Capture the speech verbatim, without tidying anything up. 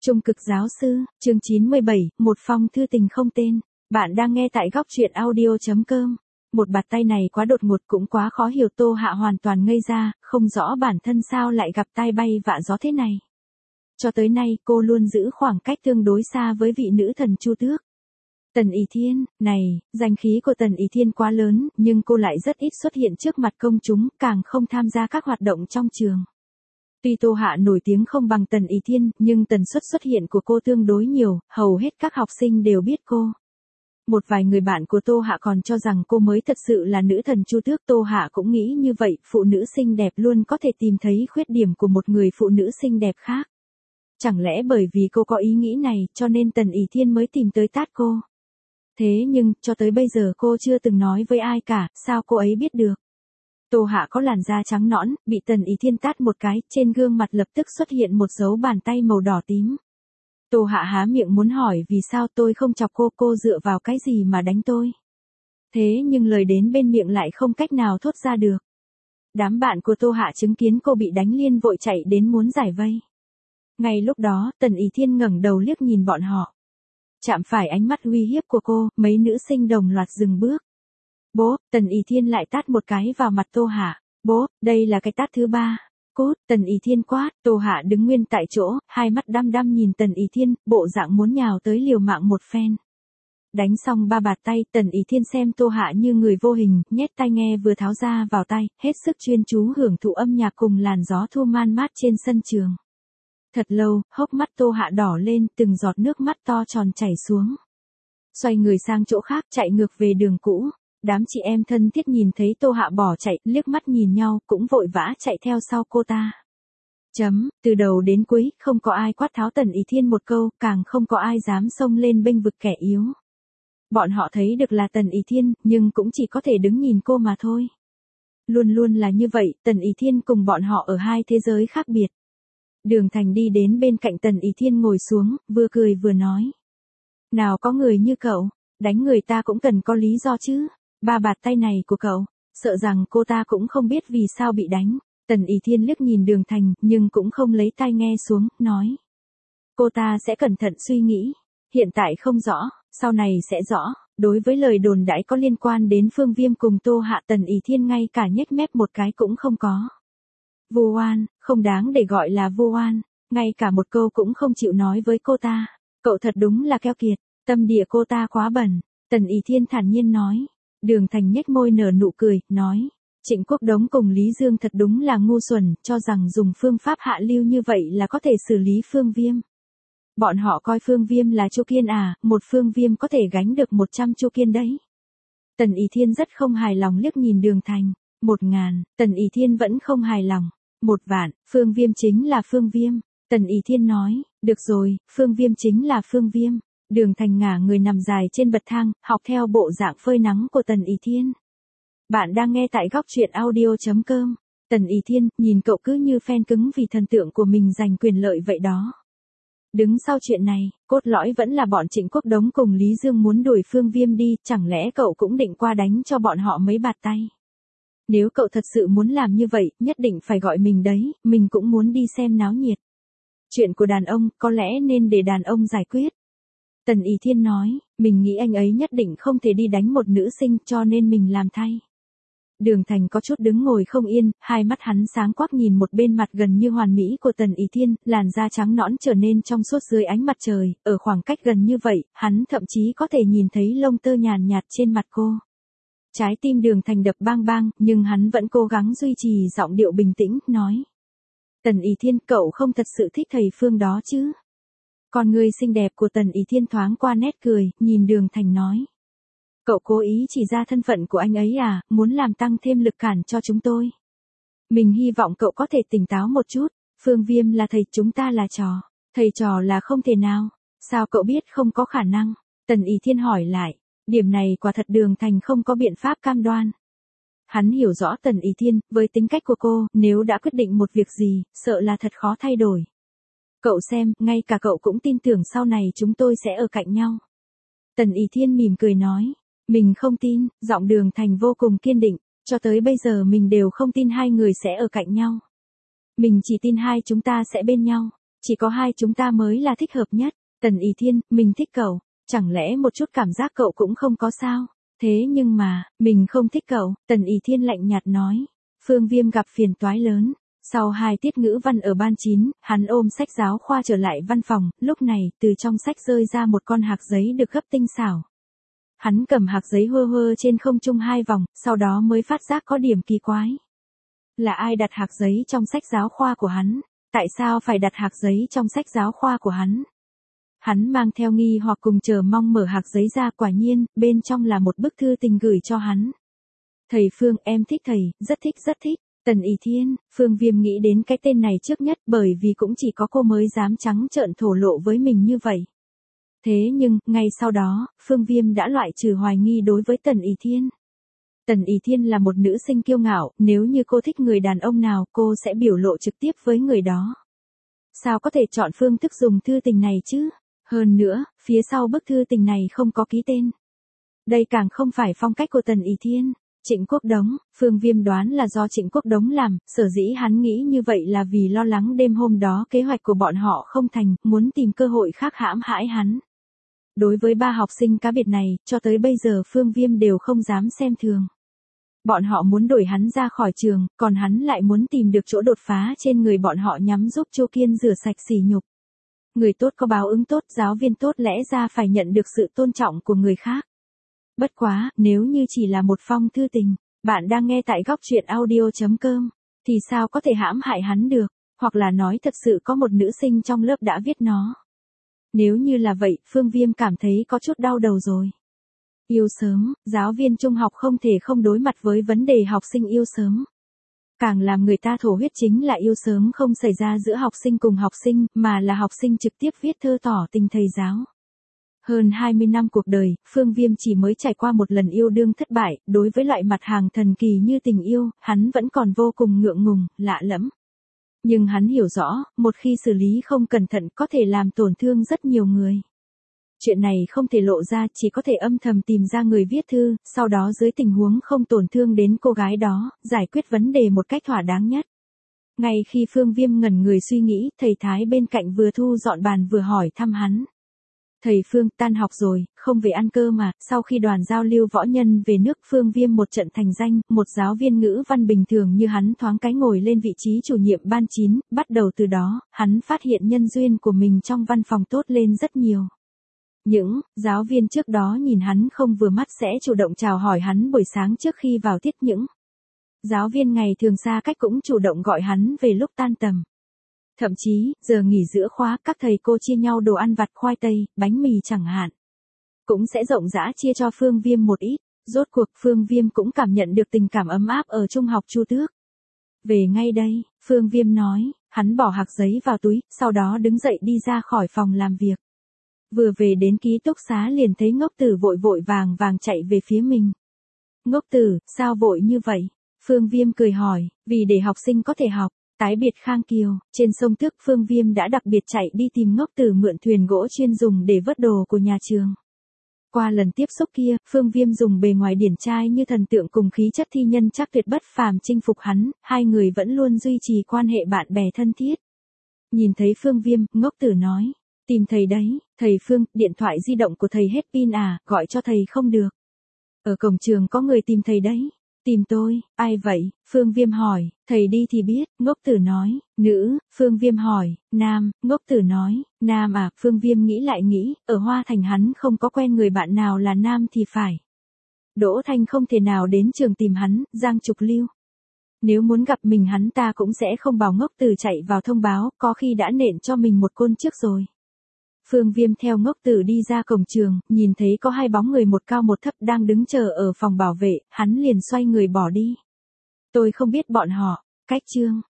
Trung cực giáo sư, chương chín mươi bảy, một phong thư tình không tên. Bạn đang nghe tại góc truyện audio.com. Một bạt tay này quá đột ngột cũng quá khó hiểu, Tô Hạ hoàn toàn ngây ra, không rõ bản thân sao lại gặp tai bay vạ gió thế này. Cho tới nay cô luôn giữ khoảng cách tương đối xa với vị nữ thần Chu Tước. Tần Ỷ Thiên, này, danh khí của Tần Ỷ Thiên quá lớn, nhưng cô lại rất ít xuất hiện trước mặt công chúng, càng không tham gia các hoạt động trong trường. Tuy Tô Hạ nổi tiếng không bằng Tần Ỷ Thiên, nhưng tần suất xuất hiện của cô tương đối nhiều, hầu hết các học sinh đều biết cô. Một vài người bạn của Tô Hạ còn cho rằng cô mới thật sự là nữ thần Chu Tước. Tô Hạ cũng nghĩ như vậy, phụ nữ xinh đẹp luôn có thể tìm thấy khuyết điểm của một người phụ nữ xinh đẹp khác. Chẳng lẽ bởi vì cô có ý nghĩ này cho nên Tần Ỷ Thiên mới tìm tới tát cô? Thế nhưng, cho tới bây giờ cô chưa từng nói với ai cả, sao cô ấy biết được? Tô Hạ có làn da trắng nõn, bị Tần Ỷ Thiên tát một cái, trên gương mặt lập tức xuất hiện một dấu bàn tay màu đỏ tím. Tô Hạ há miệng muốn hỏi vì sao tôi không chọc cô, cô dựa vào cái gì mà đánh tôi? Thế nhưng lời đến bên miệng lại không cách nào thốt ra được. Đám bạn của Tô Hạ chứng kiến cô bị đánh liên vội chạy đến muốn giải vây. Ngay lúc đó, Tần Ỷ Thiên ngẩng đầu liếc nhìn bọn họ. Chạm phải ánh mắt uy hiếp của cô, mấy nữ sinh đồng loạt dừng bước. Bố, Tần Ỷ Thiên lại tát một cái vào mặt Tô Hạ. Bố, đây là cái tát thứ ba. Cút, Tần Ỷ Thiên quát. Tô Hạ đứng nguyên tại chỗ, hai mắt đăm đăm nhìn Tần Ỷ Thiên, bộ dạng muốn nhào tới liều mạng một phen. Đánh xong ba bạt tay, Tần Ỷ Thiên xem Tô Hạ như người vô hình, nhét tai nghe vừa tháo ra vào tay, hết sức chuyên chú hưởng thụ âm nhạc cùng làn gió thu man mát trên sân trường. Thật lâu, hốc mắt Tô Hạ đỏ lên, từng giọt nước mắt to tròn chảy xuống. Xoay người sang chỗ khác, chạy ngược về đường cũ. Đám chị em thân thiết nhìn thấy Tô Hạ bỏ chạy, liếc mắt nhìn nhau, cũng vội vã chạy theo sau cô ta. Chấm, từ đầu đến cuối, không có ai quát tháo Tần Ỷ Thiên một câu, càng không có ai dám xông lên bênh vực kẻ yếu. Bọn họ thấy được là Tần Ỷ Thiên, nhưng cũng chỉ có thể đứng nhìn cô mà thôi. Luôn luôn là như vậy, Tần Ỷ Thiên cùng bọn họ ở hai thế giới khác biệt. Đường Thành đi đến bên cạnh Tần Ỷ Thiên ngồi xuống, vừa cười vừa nói. Nào có người như cậu, đánh người ta cũng cần có lý do chứ. Ba bạt tay này của cậu, sợ rằng cô ta cũng không biết vì sao bị đánh. Tần Ỷ Thiên liếc nhìn Đường Thành, nhưng cũng không lấy tai nghe xuống, nói. Cô ta sẽ cẩn thận suy nghĩ. Hiện tại không rõ, sau này sẽ rõ. Đối với lời đồn đãi có liên quan đến Phương Viêm cùng Tô Hạ, Tần Ỷ Thiên ngay cả nhếch mép một cái cũng không có. Vô oan, không đáng để gọi là vô oan, ngay cả một câu cũng không chịu nói với cô ta. Cậu thật đúng là keo kiệt, tâm địa cô ta quá bẩn. Tần Ỷ Thiên thản nhiên nói. Đường Thành nhếch môi nở nụ cười, nói. Trịnh Quốc Đống cùng Lý Dương thật đúng là ngu xuẩn, cho rằng dùng phương pháp hạ lưu như vậy là có thể xử lý Phương Viêm. Bọn họ coi Phương Viêm là Chu Kiên à, một Phương Viêm có thể gánh được một trăm Chu Kiên đấy. Tần Ỷ Thiên rất không hài lòng liếc nhìn Đường Thành. Một ngàn, Tần Ỷ Thiên vẫn không hài lòng. Một vạn, Phương Viêm chính là Phương Viêm. Tần Ỷ Thiên nói, được rồi, Phương Viêm chính là Phương Viêm. Đường Thành ngả người nằm dài trên bậc thang, học theo bộ dạng phơi nắng của Tần Ỷ Thiên. Bạn đang nghe tại góc truyện audio.com. Tần Ỷ Thiên, nhìn cậu cứ như phen cứng vì thần tượng của mình giành quyền lợi vậy đó. Đứng sau chuyện này, cốt lõi vẫn là bọn Trịnh Quốc Đống cùng Lý Dương muốn đuổi Phương Viêm đi, chẳng lẽ cậu cũng định qua đánh cho bọn họ mấy bạt tay? Nếu cậu thật sự muốn làm như vậy, nhất định phải gọi mình đấy, mình cũng muốn đi xem náo nhiệt. Chuyện của đàn ông, có lẽ nên để đàn ông giải quyết. Tần Ỷ Thiên nói, mình nghĩ anh ấy nhất định không thể đi đánh một nữ sinh cho nên mình làm thay. Đường Thành có chút đứng ngồi không yên, hai mắt hắn sáng quắc nhìn một bên mặt gần như hoàn mỹ của Tần Ỷ Thiên, làn da trắng nõn trở nên trong suốt dưới ánh mặt trời, ở khoảng cách gần như vậy, hắn thậm chí có thể nhìn thấy lông tơ nhàn nhạt trên mặt cô. Trái tim Đường Thành đập bang bang, nhưng hắn vẫn cố gắng duy trì giọng điệu bình tĩnh, nói. Tần Ỷ Thiên, cậu không thật sự thích thầy Phương đó chứ? Con người xinh đẹp của Tần Ỷ Thiên thoáng qua nét cười, nhìn Đường Thành nói. Cậu cố ý chỉ ra thân phận của anh ấy à, muốn làm tăng thêm lực cản cho chúng tôi. Mình hy vọng cậu có thể tỉnh táo một chút, Phương Viêm là thầy, chúng ta là trò. Thầy trò là không thể nào, sao cậu biết không có khả năng? Tần Ỷ Thiên hỏi lại, điểm này quả thật Đường Thành không có biện pháp cam đoan. Hắn hiểu rõ Tần Ỷ Thiên, với tính cách của cô, nếu đã quyết định một việc gì, sợ là thật khó thay đổi. Cậu xem, ngay cả cậu cũng tin tưởng sau này chúng tôi sẽ ở cạnh nhau. Tần Ỷ Thiên mỉm cười nói, mình không tin, giọng Đường Thành vô cùng kiên định, cho tới bây giờ mình đều không tin hai người sẽ ở cạnh nhau. Mình chỉ tin hai chúng ta sẽ bên nhau. Chỉ có hai chúng ta mới là thích hợp nhất. Tần Ý Thiên, mình thích cậu. Chẳng lẽ một chút cảm giác cậu cũng không có sao? Thế nhưng mà, mình không thích cậu. Tần Ý Thiên lạnh nhạt nói. Phương Viêm gặp phiền toái lớn. Sau hai tiết ngữ văn ở ban chín, hắn ôm sách giáo khoa trở lại văn phòng, lúc này, từ trong sách rơi ra một con hạc giấy được gấp tinh xảo. Hắn cầm hạc giấy hơ hơ trên không trung hai vòng, sau đó mới phát giác có điểm kỳ quái. Là ai đặt hạc giấy trong sách giáo khoa của hắn? Tại sao phải đặt hạc giấy trong sách giáo khoa của hắn? Hắn mang theo nghi hoặc cùng chờ mong mở hạc giấy ra, quả nhiên, bên trong là một bức thư tình gửi cho hắn. Thầy Phương, em thích thầy, rất thích rất thích. Tần Ý Thiên, Phương Viêm nghĩ đến cái tên này trước nhất bởi vì cũng chỉ có cô mới dám trắng trợn thổ lộ với mình như vậy. Thế nhưng, ngay sau đó, Phương Viêm đã loại trừ hoài nghi đối với Tần Ý Thiên. Tần Ý Thiên là một nữ sinh kiêu ngạo, nếu như cô thích người đàn ông nào cô sẽ biểu lộ trực tiếp với người đó. Sao có thể chọn phương thức dùng thư tình này chứ? Hơn nữa, phía sau bức thư tình này không có ký tên. Đây càng không phải phong cách của Tần Ý Thiên. Trịnh Quốc Đống, Phương Viêm đoán là do Trịnh Quốc Đống làm, sở dĩ hắn nghĩ như vậy là vì lo lắng đêm hôm đó kế hoạch của bọn họ không thành, muốn tìm cơ hội khác hãm hại hắn. Đối với ba học sinh cá biệt này, cho tới bây giờ Phương Viêm đều không dám xem thường. Bọn họ muốn đuổi hắn ra khỏi trường, còn hắn lại muốn tìm được chỗ đột phá trên người bọn họ nhằm giúp Chu Kiên rửa sạch sỉ nhục. Người tốt có báo ứng tốt, giáo viên tốt lẽ ra phải nhận được sự tôn trọng của người khác. Bất quá, nếu như chỉ là một phong thư tình, bạn đang nghe tại góc truyện audio chấm com, thì sao có thể hãm hại hắn được, hoặc là nói thật sự có một nữ sinh trong lớp đã viết nó. Nếu như là vậy, Phương Viêm cảm thấy có chút đau đầu rồi. Yêu sớm, giáo viên trung học không thể không đối mặt với vấn đề học sinh yêu sớm. Càng làm người ta thổ huyết chính là yêu sớm không xảy ra giữa học sinh cùng học sinh, mà là học sinh trực tiếp viết thơ tỏ tình thầy giáo. Hơn hai mươi năm cuộc đời, Phương Viêm chỉ mới trải qua một lần yêu đương thất bại, đối với loại mặt hàng thần kỳ như tình yêu, hắn vẫn còn vô cùng ngượng ngùng, lạ lẫm. Nhưng hắn hiểu rõ, một khi xử lý không cẩn thận có thể làm tổn thương rất nhiều người. Chuyện này không thể lộ ra, chỉ có thể âm thầm tìm ra người viết thư, sau đó dưới tình huống không tổn thương đến cô gái đó, giải quyết vấn đề một cách thỏa đáng nhất. Ngay khi Phương Viêm ngẩn người suy nghĩ, thầy Thái bên cạnh vừa thu dọn bàn vừa hỏi thăm hắn. Thầy Phương, tan học rồi, không về ăn cơm mà. Sau khi đoàn giao lưu võ nhân về nước, Phương Viêm một trận thành danh, một giáo viên ngữ văn bình thường như hắn thoáng cái ngồi lên vị trí chủ nhiệm ban chín, bắt đầu từ đó, hắn phát hiện nhân duyên của mình trong văn phòng tốt lên rất nhiều. Những giáo viên trước đó nhìn hắn không vừa mắt sẽ chủ động chào hỏi hắn buổi sáng trước khi vào tiết, những giáo viên ngày thường xa cách cũng chủ động gọi hắn về lúc tan tầm. Thậm chí, giờ nghỉ giữa khóa, các thầy cô chia nhau đồ ăn vặt, khoai tây, bánh mì chẳng hạn. Cũng sẽ rộng rã chia cho Phương Viêm một ít. Rốt cuộc Phương Viêm cũng cảm nhận được tình cảm ấm áp ở trung học Chu Tước. Về ngay đây, Phương Viêm nói, hắn bỏ hạc giấy vào túi, sau đó đứng dậy đi ra khỏi phòng làm việc. Vừa về đến ký túc xá liền thấy Ngốc Tử vội vội vàng vàng chạy về phía mình. Ngốc Tử, sao vội như vậy? Phương Viêm cười hỏi, vì để học sinh có thể học. Tái biệt Khang Kiều, trên sông Tước, Phương Viêm đã đặc biệt chạy đi tìm Ngốc Tử mượn thuyền gỗ chuyên dùng để vớt đồ của nhà trường. Qua lần tiếp xúc kia, Phương Viêm dùng bề ngoài điển trai như thần tượng cùng khí chất thi nhân chắc tuyệt bất phàm chinh phục hắn, hai người vẫn luôn duy trì quan hệ bạn bè thân thiết. Nhìn thấy Phương Viêm, Ngốc Tử nói, tìm thầy đấy, thầy Phương, điện thoại di động của thầy hết pin à, gọi cho thầy không được. Ở cổng trường có người tìm thầy đấy. Tìm tôi, ai vậy? Phương Viêm hỏi, thầy đi thì biết, Ngốc Tử nói, nữ, Phương Viêm hỏi, nam, Ngốc Tử nói, nam à, Phương Viêm nghĩ lại nghĩ, ở Hoa Thành hắn không có quen người bạn nào là nam thì phải. Đỗ Thanh không thể nào đến trường tìm hắn, Giang Trục Lưu. Nếu muốn gặp mình hắn ta cũng sẽ không bảo Ngốc Tử chạy vào thông báo, có khi đã nện cho mình một côn trước rồi. Phương Viêm theo Ngốc Tử đi ra cổng trường, nhìn thấy có hai bóng người một cao một thấp đang đứng chờ ở phòng bảo vệ, hắn liền xoay người bỏ đi. Tôi không biết bọn họ, cách chương.